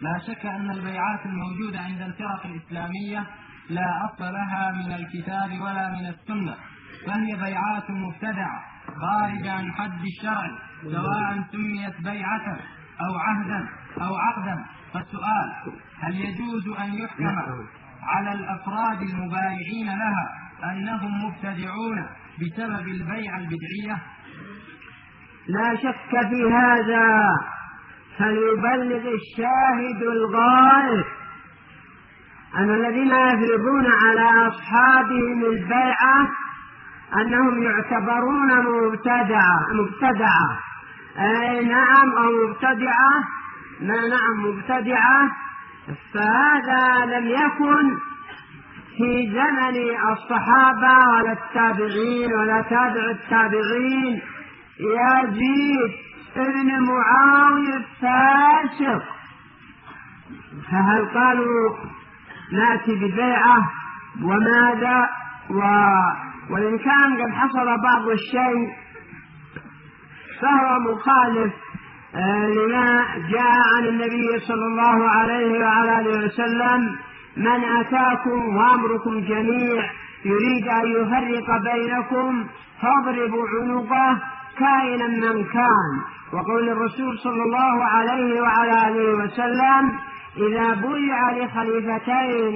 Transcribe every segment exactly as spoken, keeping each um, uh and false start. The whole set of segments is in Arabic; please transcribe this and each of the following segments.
لا شك أن البيعات الموجودة عند الفرق الإسلامية لا أصل لها من الكتاب ولا من السنة، فهي بيعات مبتدعة خارجة عن حد الشرع، سواء سميت بيعة أو عهدا أو عقدا. فالسؤال: هل يجوز أن يحكم على الأفراد المبايعين لها أنهم مبتدعون بسبب البيع البدعية؟ لا شك في هذا، فليبلغ الشاهد الغائب أن الذين يفرضون على أصحابهم البيعة أنهم يعتبرون مبتدعة مبتدعة أي نعم أو مبتدعة ما نعم مبتدعة فهذا لم يكن في زمن الصحابة ولا التابعين ولا تابع التابعين. يزيد ابن معاوية الفاسق، فهل قالوا نأتي ببيعة وماذا؟ و... وإن كان قد حصل بعض الشيء فهو مخالف لما جاء عن النبي صلى الله عليه وعلى آله وسلم: من أتاكم وأمركم جميع يريد أن يفرق بينكم فاضربوا عنقه كائنا من كان. وقول الرسول صلى الله عليه وعلى آله وسلم: إذا بويع لخليفتين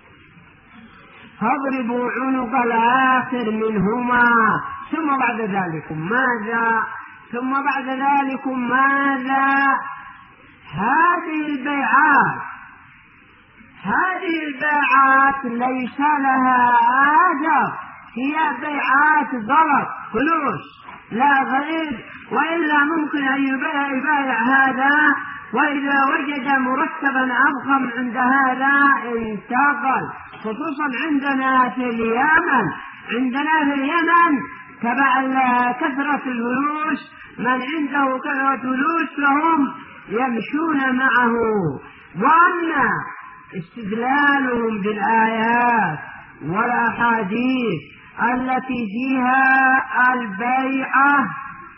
فاضربوا عنق الآخر منهما ثم بعد ذلك ماذا؟ ثم بعد ذلك ماذا؟ هذه البيعات هذه البيعات ليس لها أجر، هي بيعات ضرب فلوس لا غير، وإلا ممكن أن يبايع هذا وإذا وجد مرتبا أضخم عند هذا انتقل، خصوصا عندنا في اليمن عندنا في اليمن تبع كثرة الفلوس، من عنده كثرة فلوس لهم يمشون معه. وأما استدلالهم بالآيات والأحاديث التي فيها البيعة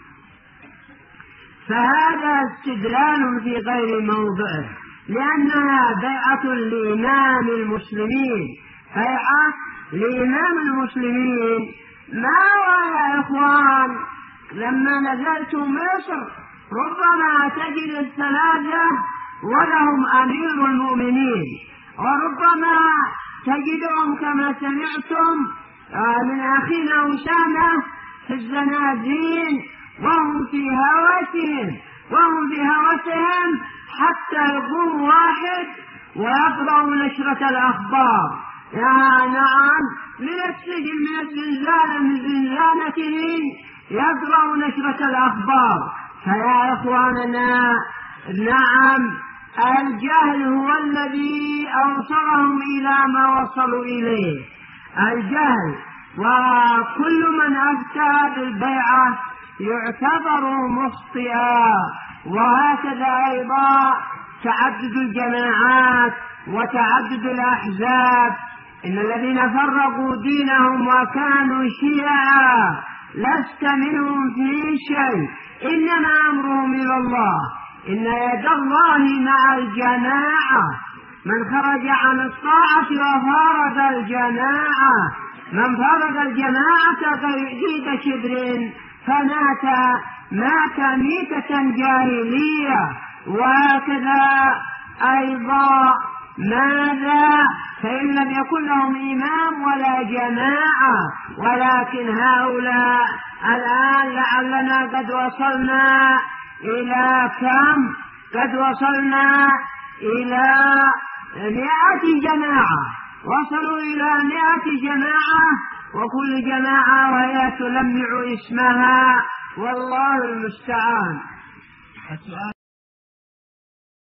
فهذا استدلال في غير موضعه، لأنها بيعة لإمام المسلمين، بيعة لإمام المسلمين. ما هو يا إخوان لما نزلت مصر ربما تجد الثلاثة ولهم أمير المؤمنين، وربما تجدهم كما سمعتم من أخينا أسامة في الزنازين وهم في هوسهم وهم في هوسهم حتى يقوم واحد ويقرأ نشرة الأخبار. يا نعم، من السجن من الزنزانة من زنزانته يقرأ نشرة الأخبار. فيا إخواننا نعم، الجهل هو الذي أوصلهم إلى ما وصلوا إليه، الجهل. وكل من أفتى بالبيعة يعتبر مخطئا. وهكذا أيضا تعدد الجماعات وتعدد الأحزاب، إن الذين فرقوا دينهم وكانوا شيعا لست منهم في شيء، إنما أمرهم إلى الله، إن يد الله مع الجماعة. من خرج عن الطاعة وفارق الجماعة، من فارق الجماعة قيد شبر فمات مات ميتة جاهلية. وهكذا أيضا ماذا؟ فإن لم يكن لهم إمام ولا جماعة، ولكن هؤلاء الآن لعلنا قد وصلنا إلى كم؟ قد وصلنا إلى مئة جماعة، وصلوا إلى مئة جماعة، وكل جماعة وهي تلمع اسمها، والله المستعان.